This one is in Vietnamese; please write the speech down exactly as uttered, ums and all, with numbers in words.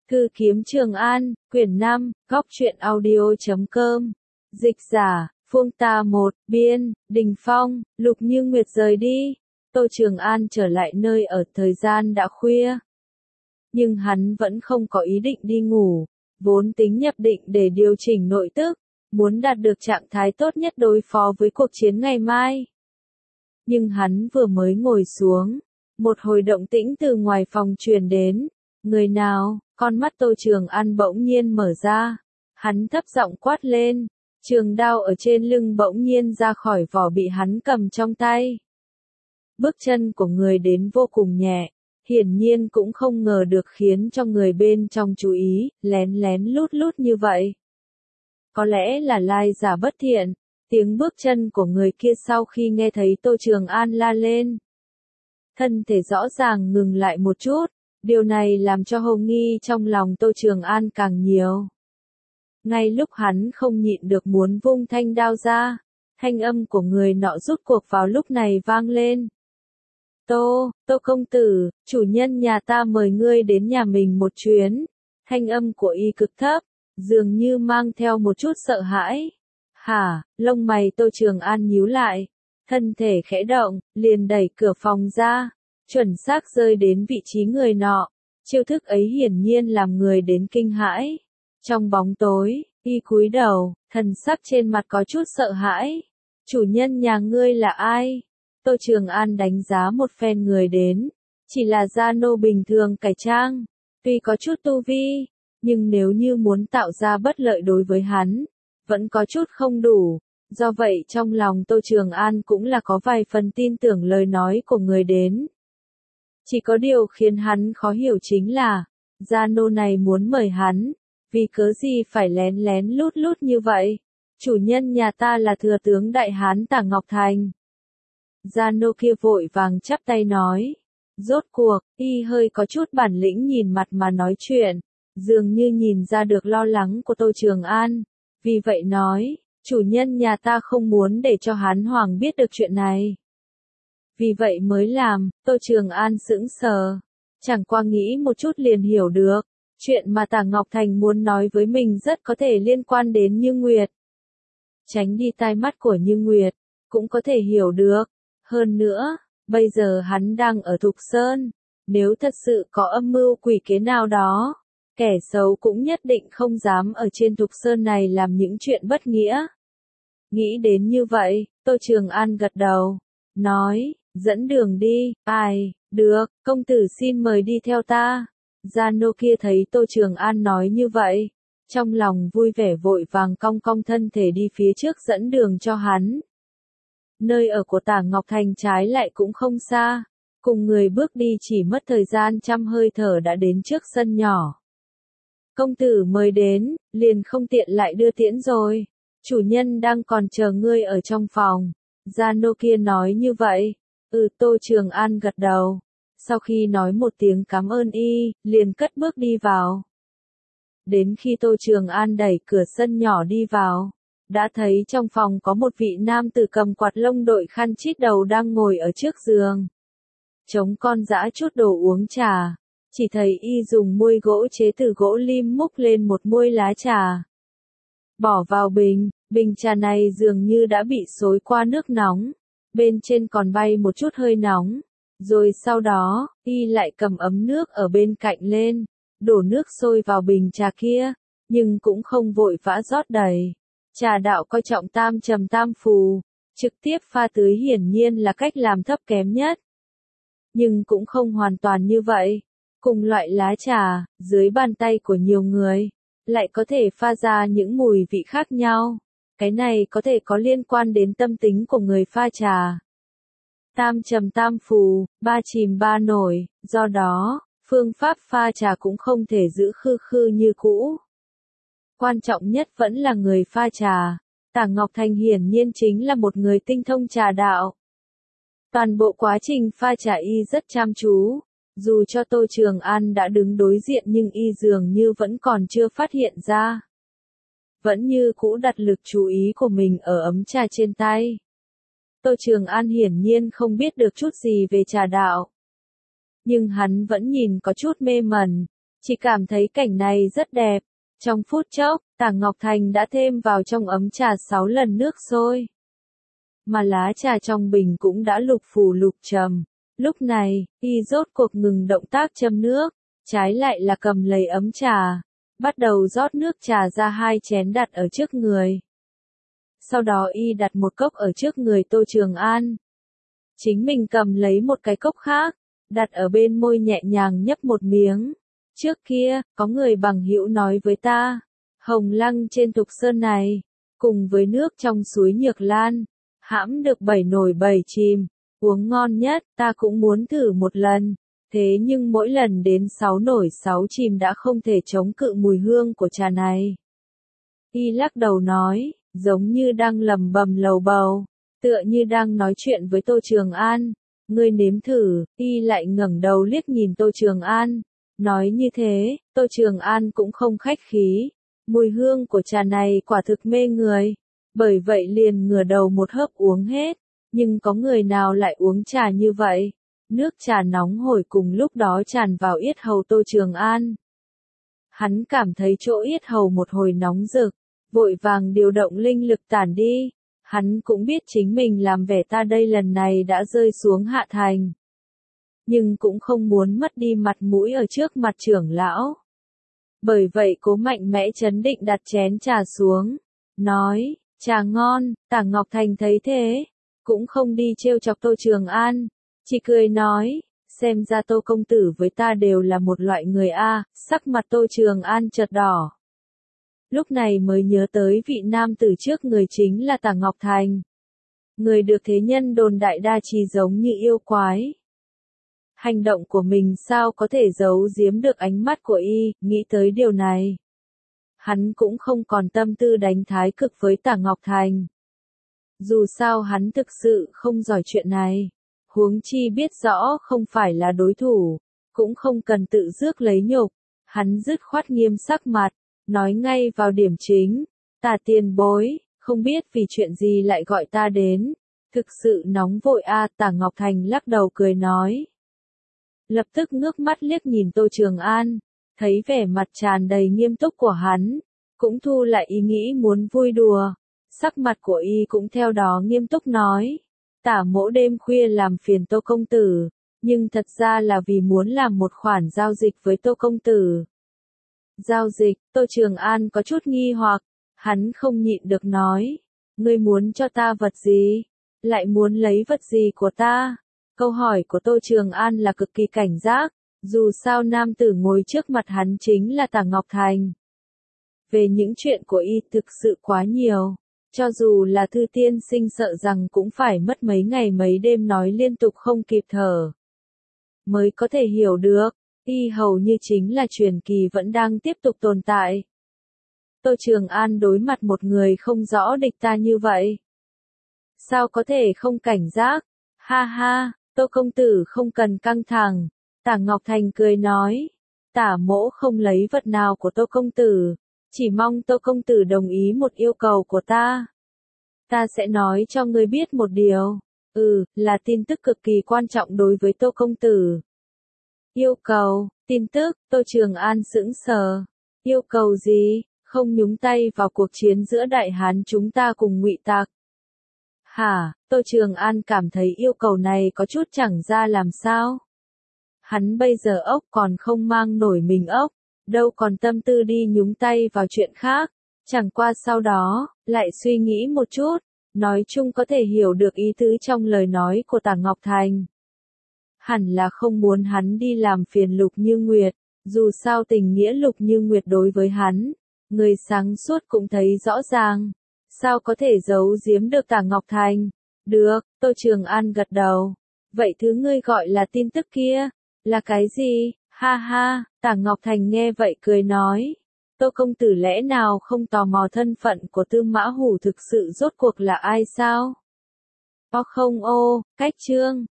Thư kiếm Trường An, quyển năm, góc truyện audio chấm com. Dịch giả, Phương Tà một, biên, Đình Phong, Lục Như Nguyệt rời đi. Tô Trường An trở lại nơi ở thời gian đã khuya. Nhưng hắn vẫn không có ý định đi ngủ, vốn tính nhập định để điều chỉnh nội tức, muốn đạt được trạng thái tốt nhất đối phó với cuộc chiến ngày mai. Nhưng hắn vừa mới ngồi xuống, một hồi động tĩnh từ ngoài phòng truyền đến. Người nào? Con mắt Tô Trường An bỗng nhiên mở ra. Hắn thấp giọng quát lên. Trường đao ở trên lưng bỗng nhiên ra khỏi vỏ bị hắn cầm trong tay. Bước chân của người đến vô cùng nhẹ, hiển nhiên cũng không ngờ được khiến cho người bên trong chú ý, lén lén lút lút như vậy. Có lẽ là lai giả bất thiện, tiếng bước chân của người kia sau khi nghe thấy Tô Trường An la lên. Thân thể rõ ràng ngừng lại một chút. Điều này làm cho hồ nghi trong lòng Tô Trường An càng nhiều. Ngay lúc hắn không nhịn được muốn vung thanh đao ra, thanh âm của người nọ rút cuộc vào lúc này vang lên. Tô, Tô công tử, chủ nhân nhà ta mời ngươi đến nhà mình một chuyến. Thanh âm của y cực thấp, dường như mang theo một chút sợ hãi. Hả, lông mày Tô Trường An nhíu lại, thân thể khẽ động, liền đẩy cửa phòng ra. Chuẩn xác rơi đến vị trí người nọ, chiêu thức ấy hiển nhiên làm người đến kinh hãi. Trong bóng tối, y cúi đầu, thần sắc trên mặt có chút sợ hãi. Chủ nhân nhà ngươi là ai? Tô Trường An đánh giá một phen người đến, chỉ là gia nô bình thường cải trang, tuy có chút tu vi, nhưng nếu như muốn tạo ra bất lợi đối với hắn, vẫn có chút không đủ. Do vậy trong lòng Tô Trường An cũng là có vài phần tin tưởng lời nói của người đến. Chỉ có điều khiến hắn khó hiểu chính là, gia nô này muốn mời hắn, vì cớ gì phải lén lén lút lút như vậy. Chủ nhân nhà ta là thừa tướng Đại Hán Tả Ngọc Thành. Gia nô kia vội vàng chắp tay nói. Rốt cuộc, y hơi có chút bản lĩnh nhìn mặt mà nói chuyện, dường như nhìn ra được lo lắng của Tô Trường An. Vì vậy nói, chủ nhân nhà ta không muốn để cho Hán Hoàng biết được chuyện này. Vì vậy mới làm, Tô Trường An sững sờ. Chẳng qua nghĩ một chút liền hiểu được, chuyện mà Tả Ngọc Thành muốn nói với mình rất có thể liên quan đến Như Nguyệt. Tránh đi tai mắt của Như Nguyệt, cũng có thể hiểu được. Hơn nữa, bây giờ hắn đang ở Thục Sơn, nếu thật sự có âm mưu quỷ kế nào đó, kẻ xấu cũng nhất định không dám ở trên Thục Sơn này làm những chuyện bất nghĩa. Nghĩ đến như vậy, Tô Trường An gật đầu, nói. Dẫn đường đi, ai, được, công tử xin mời đi theo ta. Gia nô kia thấy Tô Trường An nói như vậy, trong lòng vui vẻ vội vàng cong cong thân thể đi phía trước dẫn đường cho hắn. Nơi ở của Tả Ngọc Thành trái lại cũng không xa, cùng người bước đi chỉ mất thời gian trăm hơi thở đã đến trước sân nhỏ. Công tử mời đến, liền không tiện lại đưa tiễn rồi, chủ nhân đang còn chờ ngươi ở trong phòng. Gia nô kia nói như vậy. Ừ, Tô Trường An gật đầu. Sau khi nói một tiếng cảm ơn y, liền cất bước đi vào. Đến khi Tô Trường An đẩy cửa sân nhỏ đi vào, đã thấy trong phòng có một vị nam tử cầm quạt lông đội khăn chít đầu đang ngồi ở trước giường. Chống con dã chút đồ uống trà, chỉ thấy y dùng muôi gỗ chế từ gỗ lim múc lên một muôi lá trà. Bỏ vào bình, bình trà này dường như đã bị xối qua nước nóng. Bên trên còn bay một chút hơi nóng, rồi sau đó, y lại cầm ấm nước ở bên cạnh lên, đổ nước sôi vào bình trà kia, nhưng cũng không vội vã rót đầy. Trà đạo coi trọng tam trầm tam phù, trực tiếp pha tưới hiển nhiên là cách làm thấp kém nhất. Nhưng cũng không hoàn toàn như vậy, cùng loại lá trà, dưới bàn tay của nhiều người, lại có thể pha ra những mùi vị khác nhau. Cái này có thể có liên quan đến tâm tính của người pha trà. Tam trầm tam phù, ba chìm ba nổi, do đó, phương pháp pha trà cũng không thể giữ khư khư như cũ. Quan trọng nhất vẫn là người pha trà. Tả Ngọc Thành hiển nhiên chính là một người tinh thông trà đạo. Toàn bộ quá trình pha trà y rất chăm chú. Dù cho Tô Trường An đã đứng đối diện nhưng y dường như vẫn còn chưa phát hiện ra. Vẫn như cũ đặt lực chú ý của mình ở ấm trà trên tay. Tô Trường An hiển nhiên không biết được chút gì về trà đạo. Nhưng hắn vẫn nhìn có chút mê mẩn, chỉ cảm thấy cảnh này rất đẹp. Trong phút chốc, Tả Ngọc Thành đã thêm vào trong ấm trà sáu lần nước sôi. Mà lá trà trong bình cũng đã lục phù lục trầm. Lúc này, y rốt cuộc ngừng động tác châm nước, trái lại là cầm lấy ấm trà, bắt đầu rót nước trà ra hai chén đặt ở trước người. Sau đó y đặt một cốc ở trước người Tô Trường An. Chính mình cầm lấy một cái cốc khác, đặt ở bên môi nhẹ nhàng nhấp một miếng. Trước kia, có người bằng hữu nói với ta, hồng lăng trên Thục Sơn này, cùng với nước trong suối Nhược Lan, hãm được bảy nổi bảy chìm, uống ngon nhất, ta cũng muốn thử một lần. Thế nhưng mỗi lần đến sáu nổi sáu chìm đã không thể chống cự mùi hương của trà này. Y lắc đầu nói, giống như đang lầm bầm lầu bầu, tựa như đang nói chuyện với Tô Trường An. Ngươi nếm thử, y lại ngẩng đầu liếc nhìn Tô Trường An. Nói như thế, Tô Trường An cũng không khách khí. Mùi hương của trà này quả thực mê người. Bởi vậy liền ngửa đầu một hớp uống hết. Nhưng có người nào lại uống trà như vậy? Nước trà nóng hổi cùng lúc đó tràn vào yết hầu Tô Trường An. Hắn cảm thấy chỗ yết hầu một hồi nóng rực, vội vàng điều động linh lực tản đi. Hắn cũng biết chính mình làm vẻ ta đây lần này đã rơi xuống hạ thành. Nhưng cũng không muốn mất đi mặt mũi ở trước mặt trưởng lão. Bởi vậy cố mạnh mẽ chấn định đặt chén trà xuống. Nói, trà ngon, Tả Ngọc Thành thấy thế. Cũng không đi trêu chọc Tô Trường An. Chỉ cười nói, xem ra Tô công tử với ta đều là một loại người a. Sắc mặt Tô Trường An chợt đỏ. Lúc này mới nhớ tới vị nam tử trước người chính là Tả Ngọc Thành. Người được thế nhân đồn đại đa trì giống như yêu quái. Hành động của mình sao có thể giấu giếm được ánh mắt của y, nghĩ tới điều này. Hắn cũng không còn tâm tư đánh thái cực với Tả Ngọc Thành. Dù sao hắn thực sự không giỏi chuyện này. Huống chi biết rõ không phải là đối thủ, cũng không cần tự rước lấy nhục. Hắn dứt khoát nghiêm sắc mặt, nói ngay vào điểm chính. Tả tiền bối, không biết vì chuyện gì lại gọi ta đến. Thực sự nóng vội a. À, Tả Ngọc Thành lắc đầu cười nói. Lập tức ngước mắt liếc nhìn Tô Trường An, thấy vẻ mặt tràn đầy nghiêm túc của hắn, cũng thu lại ý nghĩ muốn vui đùa. Sắc mặt của y cũng theo đó nghiêm túc nói. Tả mỗ đêm khuya làm phiền Tô công tử, nhưng thật ra là vì muốn làm một khoản giao dịch với Tô công tử. Giao dịch, Tô Trường An có chút nghi hoặc, hắn không nhịn được nói. Ngươi muốn cho ta vật gì? Lại muốn lấy vật gì của ta? Câu hỏi của Tô Trường An là cực kỳ cảnh giác, dù sao nam tử ngồi trước mặt hắn chính là Tả Ngọc Thành. Về những chuyện của y thực sự quá nhiều, cho dù là Thư tiên sinh sợ rằng cũng phải mất mấy ngày mấy đêm nói liên tục không kịp thở. Mới có thể hiểu được, y hầu như chính là truyền kỳ vẫn đang tiếp tục tồn tại. Tô Trường An đối mặt một người không rõ địch ta như vậy. Sao có thể không cảnh giác? Ha ha, Tô công tử không cần căng thẳng. Tả Ngọc Thành cười nói. Tả mỗ không lấy vật nào của Tô công tử. Chỉ mong Tô công tử đồng ý một yêu cầu của ta. Ta sẽ nói cho ngươi biết một điều. Ừ, là tin tức cực kỳ quan trọng đối với Tô công tử. Yêu cầu, tin tức, Tô Trường An sững sờ. Yêu cầu gì? Không nhúng tay vào cuộc chiến giữa Đại Hán chúng ta cùng Ngụy Tặc. Hả, Tô Trường An cảm thấy yêu cầu này có chút chẳng ra làm sao. Hắn bây giờ ốc còn không mang nổi mình ốc, đâu còn tâm tư đi nhúng tay vào chuyện khác. Chẳng qua sau đó, lại suy nghĩ một chút, nói chung có thể hiểu được ý tứ trong lời nói của Tả Ngọc Thành. Hẳn là không muốn hắn đi làm phiền Lục Như Nguyệt, dù sao tình nghĩa Lục Như Nguyệt đối với hắn, người sáng suốt cũng thấy rõ ràng. Sao có thể giấu giếm được Tả Ngọc Thành? Được, Tô Trường An gật đầu. Vậy thứ ngươi gọi là tin tức kia, là cái gì? Ha ha, Tả Ngọc Thành nghe vậy cười nói. Tô công tử lẽ nào không tò mò thân phận của Tư Mã Hủ thực sự rốt cuộc là ai sao? O không ô, cách chương.